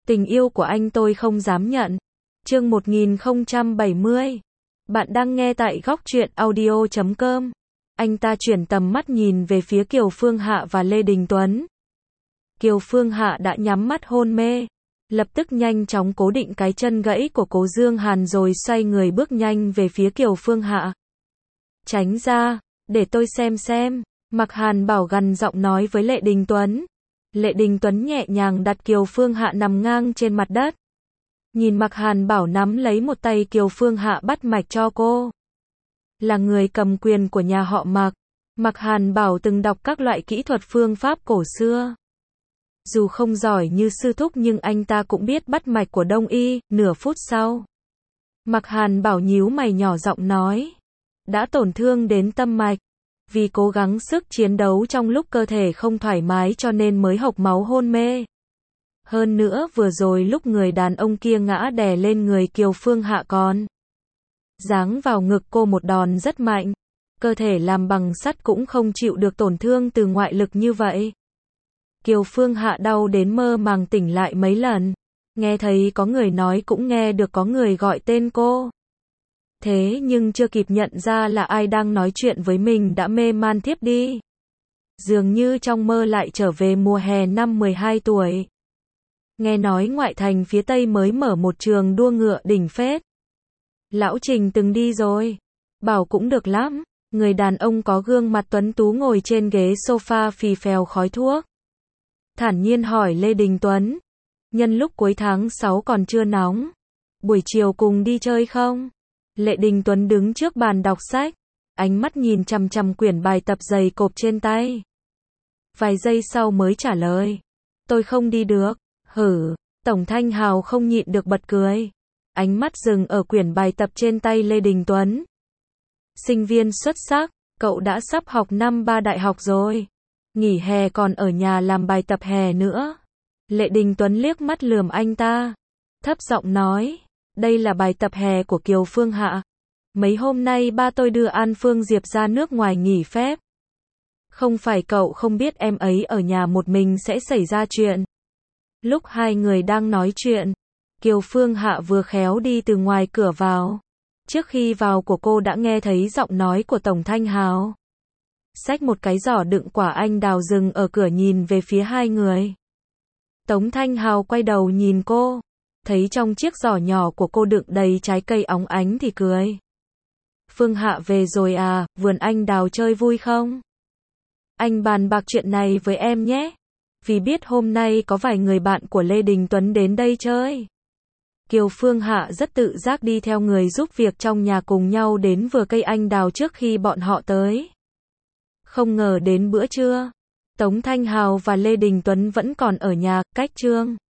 Tình yêu của anh tôi không dám nhận. Chương 1070. Bạn đang nghe tại Góc Truyện Audio.com. Anh ta chuyển tầm mắt nhìn về phía Kiều Phương Hạ và Lê Đình Tuấn. Kiều Phương Hạ đã nhắm mắt hôn mê, lập tức nhanh chóng cố định cái chân gãy của Cố Dương Hàn rồi xoay người bước nhanh về phía Kiều Phương Hạ. Tránh ra, để tôi xem. Mạc Hàn Bảo gằn giọng nói với Lê Đình Tuấn. Lê Đình Tuấn nhẹ nhàng đặt Kiều Phương Hạ nằm ngang trên mặt đất. Nhìn Mạc Hàn Bảo nắm lấy một tay Kiều Phương Hạ bắt mạch cho cô. Là người cầm quyền của nhà họ Mạc, Mạc Hàn Bảo từng đọc các loại kỹ thuật phương pháp cổ xưa. Dù không giỏi như sư thúc nhưng anh ta cũng biết bắt mạch của Đông y. Nửa phút sau, Mạc Hàn Bảo nhíu mày nhỏ giọng nói. Đã tổn thương đến tâm mạch. Vì cố gắng sức chiến đấu trong lúc cơ thể không thoải mái cho nên mới hộc máu hôn mê. Hơn nữa vừa rồi lúc người đàn ông kia ngã đè lên người Kiều Phương Hạ còn giáng vào ngực cô một đòn rất mạnh. Cơ thể làm bằng sắt cũng không chịu được tổn thương từ ngoại lực như vậy. Kiều Phương Hạ đau đến mơ màng tỉnh lại mấy lần. Nghe thấy có người nói cũng nghe được có người gọi tên cô. Thế nhưng chưa kịp nhận ra là ai đang nói chuyện với mình đã mê man thiếp đi. Dường như trong mơ lại trở về mùa hè năm 12 tuổi. Nghe nói ngoại thành phía Tây mới mở một trường đua ngựa đỉnh phết. Lão Trình từng đi rồi. Bảo cũng được lắm. Người đàn ông có gương mặt tuấn tú ngồi trên ghế sofa phì phèo khói thuốc. Thản nhiên hỏi Lê Đình Tuấn. Nhân lúc cuối tháng 6 còn chưa nóng. Buổi chiều cùng đi chơi không? Lê Đình Tuấn đứng trước bàn đọc sách. Ánh mắt nhìn chằm chằm quyển bài tập dày cộp trên tay. Vài giây sau mới trả lời. Tôi không đi được. Hử. Tổng Thanh Hào không nhịn được bật cười. Ánh mắt dừng ở quyển bài tập trên tay Lê Đình Tuấn. Sinh viên xuất sắc, cậu đã sắp học năm 3 đại học rồi. Nghỉ hè còn ở nhà làm bài tập hè nữa. Lê Đình Tuấn liếc mắt lườm anh ta. Thấp giọng nói. Đây là bài tập hè của Kiều Phương Hạ. Mấy hôm nay ba tôi đưa An Phương Diệp ra nước ngoài nghỉ phép. Không phải cậu không biết em ấy ở nhà một mình sẽ xảy ra chuyện. Lúc hai người đang nói chuyện, Kiều Phương Hạ vừa khéo đi từ ngoài cửa vào. Trước khi vào của cô đã nghe thấy giọng nói của Tổng Thanh Hào. Xách một cái giỏ đựng quả anh đào dừng ở cửa nhìn về phía hai người. Tống Thanh Hào quay đầu nhìn cô. Thấy trong chiếc giỏ nhỏ của cô đựng đầy trái cây óng ánh thì cười. Phương Hạ về rồi à, vườn anh đào chơi vui không? Anh bàn bạc chuyện này với em nhé. Vì biết hôm nay có vài người bạn của Lê Đình Tuấn đến đây chơi. Kiều Phương Hạ rất tự giác đi theo người giúp việc trong nhà cùng nhau đến vườn cây anh đào trước khi bọn họ tới. Không ngờ đến bữa trưa, Tống Thanh Hào và Lê Đình Tuấn vẫn còn ở nhà, cách Trương